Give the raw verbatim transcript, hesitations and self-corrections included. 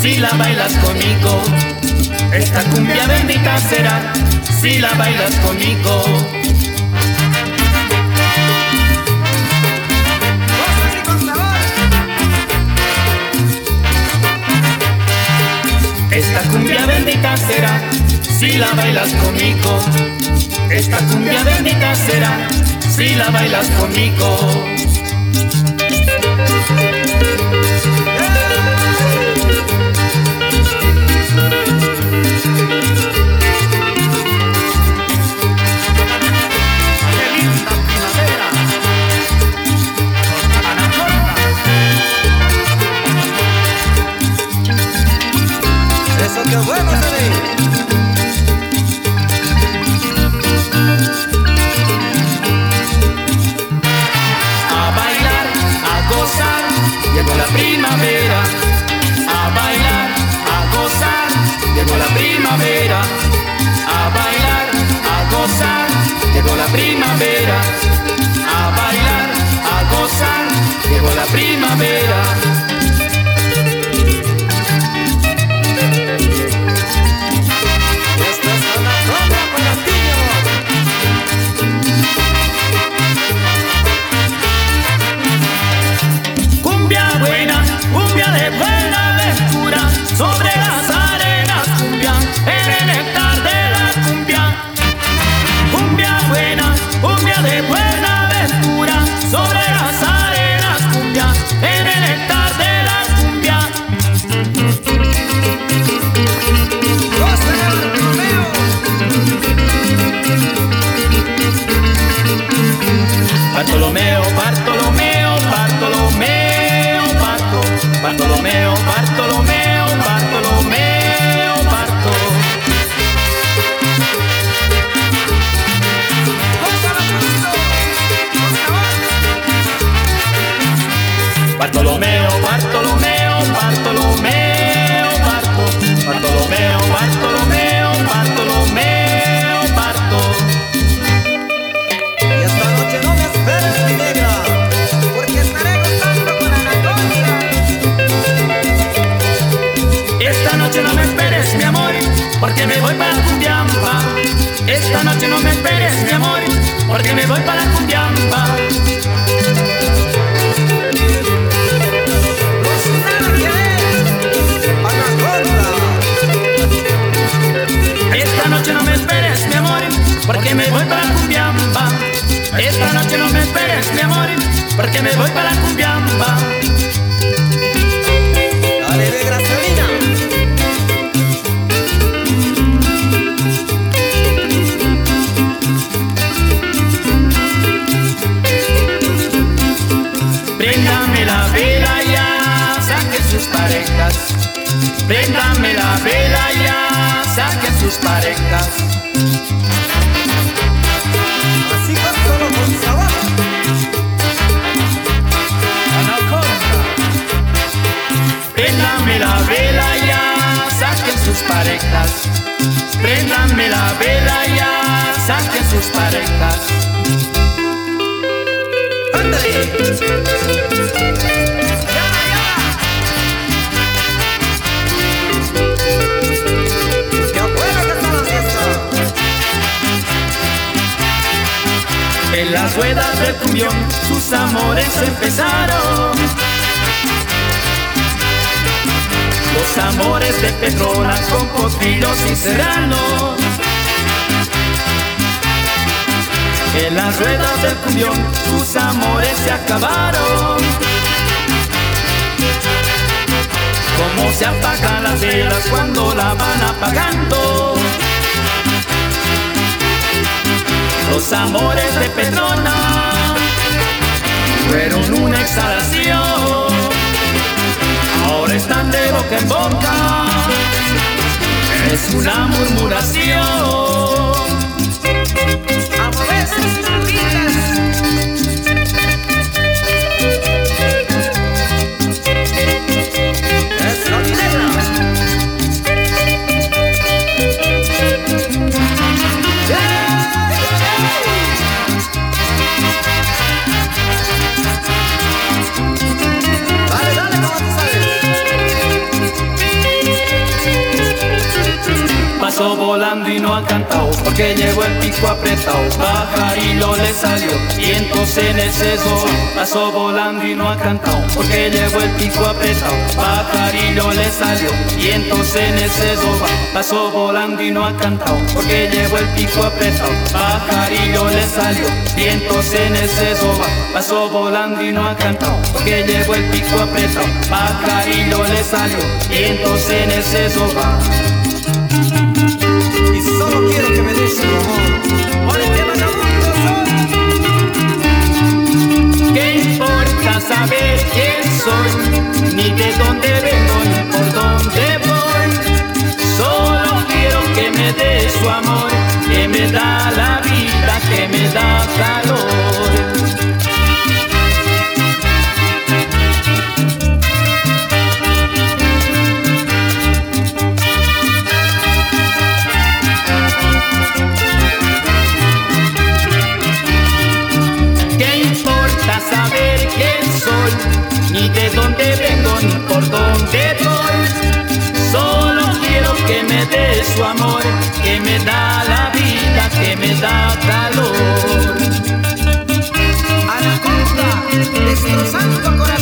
si la bailas conmigo. Esta cumbia bendita será si la bailas conmigo. Esta cumbia bendita será si la bailas conmigo. Esta cumbia bendita será si la bailas conmigo. Eso que bueno se ve. A bailar, a gozar, llegó la primavera. A bailar, a gozar, llegó la primavera. A bailar, a gozar, llegó la primavera. A bailar, a gozar, llegó la primavera. Sobre las arenas, cumbia, en el néctar de la cumbia. Cumbia buena, cumbia de buena aventura. Sobre las arenas, cumbia, en el néctar de la cumbia. Bartolomeo, Bartolomeo, Bartolomeo, Barto, Bartolomeo, Bartolomeo. Bartolomeo, Barto. Bartolomeo, Bartolomeo, Bartolomeo, Barto. Bartolomeo, Bartolomeo, Bartolomeo, Barto. Y esta noche no me esperes, mi negra, porque estaré gozando con Anaconda. Esta noche no me esperes, mi amor, porque me voy para Cumbiamba. Esta noche no me esperes, mi amor, porque me voy para Cumbiamba. Esta noche no me esperes, mi amor, porque me voy para Cumbiamba. Esta noche no me esperes, mi amor, porque me voy para Cumbiamba. Dale, negra Celina. Préndame la vela ya, saquen sus parejas. Préndame la vela ya, saquen sus parejas. Así con solo con sabor. Anaconda. Préndame la vela ya, saquen sus parejas. Préndame la vela ya, saquen sus parejas. ¡Ándale! En las ruedas del cumbión sus amores empezaron. Los amores de Petrona con Potrillos y Serrano. En las ruedas del cumbión sus amores se acabaron. Como se apagan las velas cuando la van apagando. Los amores de Petrona fueron una exhalación. Ahora están de boca en boca. Es una murmuración. A mover sus turbinas. Es la negra. Dale, dale, como tú sabes. pasó volando y no ha cantado, porque llevó el pico apretado. Pajarillo le salió y entonces en el seso pasó volando y no ha cantado, porque llevó el pico apretado. Pajarillo le salió y entonces en el seso pasó volando y no ha cantado, porque llevó el pico apretado. Pajarillo le salió y entonces en el seso pasó volando y no ha cantado, porque llevó el pico apretado. Pajarillo le salió y entonces en el seso va. Y solo quiero que me des su amor, por el que vagabundo soy. ¿Qué importa saber quién soy? Ni de dónde vengo, ni por dónde voy. Solo quiero que me dé su amor, que me da la vida, que me da calor. Saber quién soy, ni de dónde vengo, ni por dónde voy. Solo quiero que me dé su amor, que me da la vida, que me da calor. Anaconda, destrozando corazón.